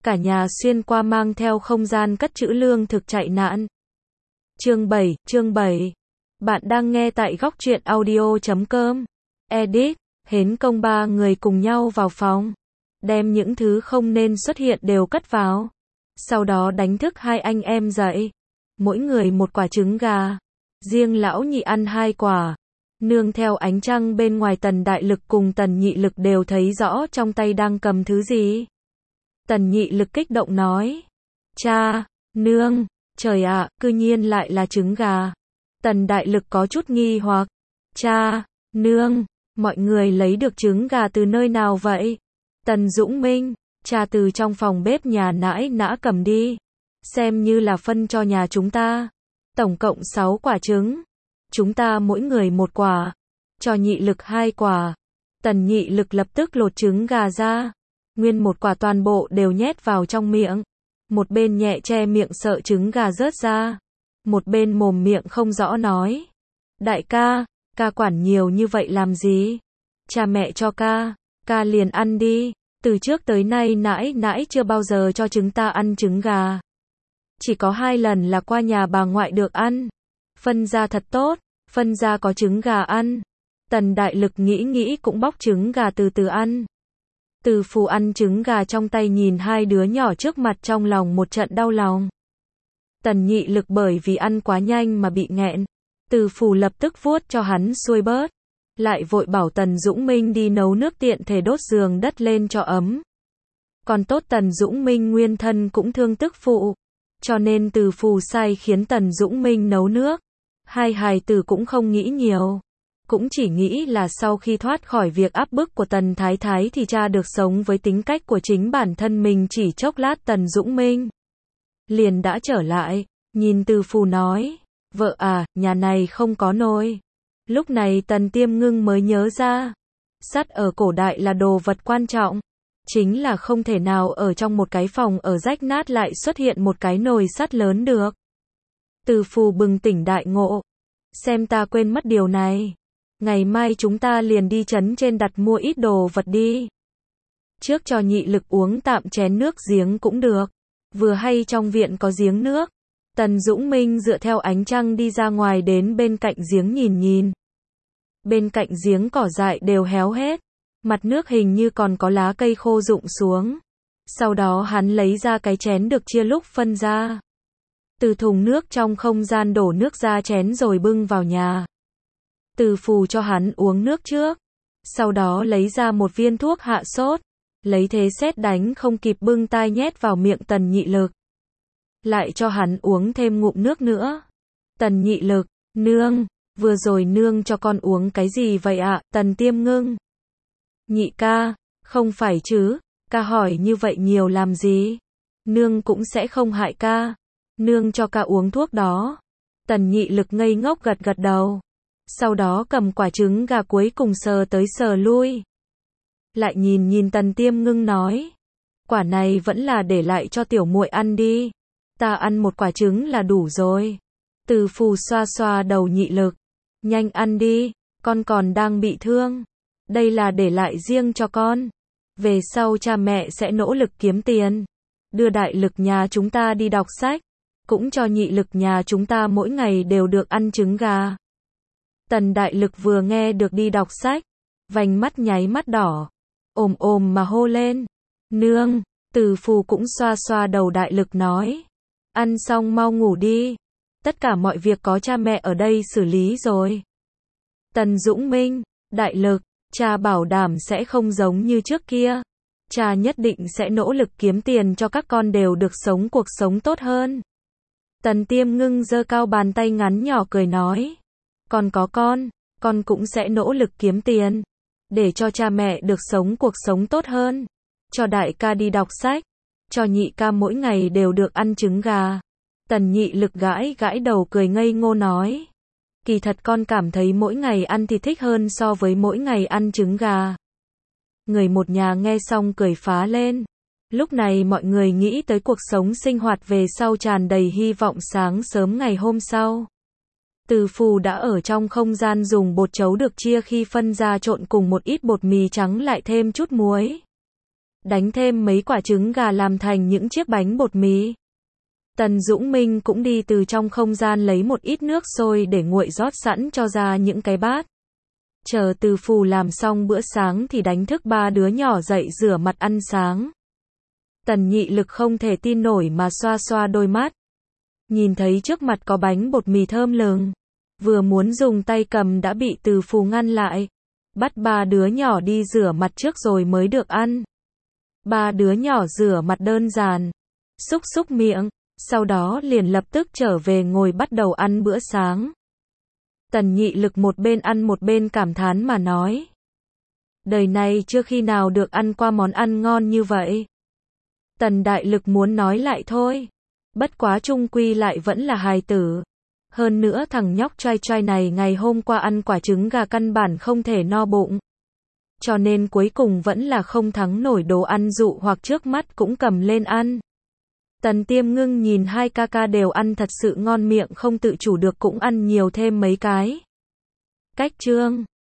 cả nhà xuyên qua mang theo không gian cất trữ lương thực chạy nạn. Chương 7. Bạn đang nghe tại góc truyện audio.com. Edit, Hến Công ba người cùng nhau vào phòng, đem những thứ không nên xuất hiện đều cất vào. Sau đó đánh thức hai anh em dậy, mỗi người một quả trứng gà, riêng lão nhị ăn 2 quả. Nương theo ánh trăng bên ngoài, Tần Đại Lực cùng Tần Nhị Lực đều thấy rõ trong tay đang cầm thứ gì. Tần Nhị Lực kích động nói: Cha, nương, trời ạ, cư nhiên lại là trứng gà. Tần Đại Lực có chút nghi hoặc: Cha, nương, mọi người lấy được trứng gà từ nơi nào vậy? Tần Dũng Minh: Cha từ trong phòng bếp nhà nãi nã cầm đi, xem như là phân cho nhà chúng ta. Tổng cộng 6 quả trứng, chúng ta mỗi người 1 quả, cho Nhị Lực 2 quả. Tần Nhị Lực lập tức lột trứng gà ra, nguyên 1 quả toàn bộ đều nhét vào trong miệng. Một bên nhẹ che miệng sợ trứng gà rớt ra, một bên mồm miệng không rõ nói: Đại ca, ca quản nhiều như vậy làm gì? Cha mẹ cho ca liền ăn đi. Từ trước tới nay nãi nãi chưa bao giờ cho chúng ta ăn trứng gà. Chỉ có 2 lần là qua nhà bà ngoại được ăn. Phân ra thật tốt, phân ra có trứng gà ăn. Tần Đại Lực nghĩ cũng bóc trứng gà từ từ ăn. Từ Phù ăn trứng gà trong tay, nhìn 2 đứa nhỏ trước mặt trong lòng một trận đau lòng. Tần Nhị Lực bởi vì ăn quá nhanh mà bị nghẹn. Từ Phù lập tức vuốt cho hắn xuôi bớt, lại vội bảo Tần Dũng Minh đi nấu nước tiện thể đốt giường đất lên cho ấm. Còn tốt Tần Dũng Minh nguyên thân cũng thương tức phụ, cho nên Từ Phù sai khiến Tần Dũng Minh nấu nước. Hai hài tử cũng không nghĩ nhiều, cũng chỉ nghĩ là sau khi thoát khỏi việc áp bức của Tần Thái Thái thì cha được sống với tính cách của chính bản thân mình. Chỉ chốc lát Tần Dũng Minh liền đã trở lại, nhìn Từ Phù nói: Vợ à, nhà này không có nồi. Lúc này Tần Tiêm Ngưng mới nhớ ra, sắt ở cổ đại là đồ vật quan trọng, chính là không thể nào ở trong một cái phòng ở rách nát lại xuất hiện một cái nồi sắt lớn được. Từ Phù bừng tỉnh đại ngộ: Xem ta quên mất điều này. Ngày mai chúng ta liền đi trấn trên đặt mua ít đồ vật đi. Trước cho Nhị Lực uống tạm chén nước giếng cũng được. Vừa hay trong viện có giếng nước. Tần Dũng Minh dựa theo ánh trăng đi ra ngoài, đến bên cạnh giếng nhìn. Bên cạnh giếng cỏ dại đều héo hết, mặt nước hình như còn có lá cây khô rụng xuống. Sau đó hắn lấy ra cái chén được chia lúc phân ra. Từ thùng nước trong không gian đổ nước ra chén rồi bưng vào nhà. Từ Phù cho hắn uống nước trước, sau đó lấy ra một viên thuốc hạ sốt, lấy thế sét đánh không kịp bưng tai nhét vào miệng Tần Nhị Lực. Lại cho hắn uống thêm ngụm nước nữa. Tần Nhị Lực: Nương, vừa rồi nương cho con uống cái gì vậy ạ? Tần Tiêm Ngưng: Nhị ca, không phải chứ, ca hỏi như vậy nhiều làm gì? Nương cũng sẽ không hại ca. Nương cho ca uống thuốc đó. Tần Nhị Lực ngây ngốc gật đầu. Sau đó cầm quả trứng gà cuối cùng sờ tới sờ lui. Lại nhìn Tần Tiêm Ngưng nói: Quả này vẫn là để lại cho tiểu muội ăn đi. Ta ăn 1 quả trứng là đủ rồi. Từ Phù xoa xoa đầu Nhị Lực: Nhanh ăn đi, con còn đang bị thương. Đây là để lại riêng cho con. Về sau cha mẹ sẽ nỗ lực kiếm tiền, đưa Đại Lực nhà chúng ta đi đọc sách, cũng cho Nhị Lực nhà chúng ta mỗi ngày đều được ăn trứng gà. Tần Đại Lực vừa nghe được đi đọc sách, vành mắt nháy mắt đỏ, ồm mà hô lên: Nương! Từ Phù cũng xoa xoa đầu Đại Lực nói: Ăn xong mau ngủ đi. Tất cả mọi việc có cha mẹ ở đây xử lý rồi. Tần Dũng Minh: Đại Lực, cha bảo đảm sẽ không giống như trước kia. Cha nhất định sẽ nỗ lực kiếm tiền cho các con đều được sống cuộc sống tốt hơn. Tần Tiêm Ngưng giơ cao bàn tay ngắn nhỏ cười nói: Còn có con cũng sẽ nỗ lực kiếm tiền, để cho cha mẹ được sống cuộc sống tốt hơn. Cho đại ca đi đọc sách, cho nhị ca mỗi ngày đều được ăn trứng gà. Tần Nhị Lực gãi đầu cười ngây ngô nói: Kỳ thật con cảm thấy mỗi ngày ăn thì thích hơn so với mỗi ngày ăn trứng gà. Người một nhà nghe xong cười phá lên. Lúc này mọi người nghĩ tới cuộc sống sinh hoạt về sau tràn đầy hy vọng. Sáng sớm ngày hôm sau, Từ Phù đã ở trong không gian dùng bột chấu được chia khi phân ra trộn cùng một ít bột mì trắng lại thêm chút muối. đánh thêm mấy quả trứng gà làm thành những chiếc bánh bột mì. Tần Dũng Minh cũng đi từ trong không gian lấy một ít nước sôi để nguội rót sẵn cho ra những cái bát. Chờ Từ Phù làm xong bữa sáng thì đánh thức ba đứa nhỏ dậy rửa mặt ăn sáng. Tần Nhị Lực không thể tin nổi mà xoa xoa đôi mắt. Nhìn thấy trước mặt có bánh bột mì thơm lừng. Vừa muốn dùng tay cầm đã bị Từ Phù ngăn lại. Bắt ba đứa nhỏ đi rửa mặt trước rồi mới được ăn. Ba đứa nhỏ rửa mặt đơn giản. Xúc xúc miệng. Sau đó liền lập tức trở về ngồi bắt đầu ăn bữa sáng. Tần Nhị Lực một bên ăn một bên cảm thán mà nói. Đời này chưa khi nào được ăn qua món ăn ngon như vậy. Tần Đại Lực muốn nói lại thôi. Bất quá chung quy lại vẫn là hài tử. Hơn nữa thằng nhóc trai trai này ngày hôm qua ăn quả trứng gà căn bản không thể no bụng. Cho nên cuối cùng vẫn là không thắng nổi đồ ăn dụ hoặc trước mắt cũng cầm lên ăn. Tần Tiêm Ngưng nhìn hai ca ca đều ăn thật sự ngon miệng không tự chủ được cũng ăn nhiều thêm mấy cái. Cách chương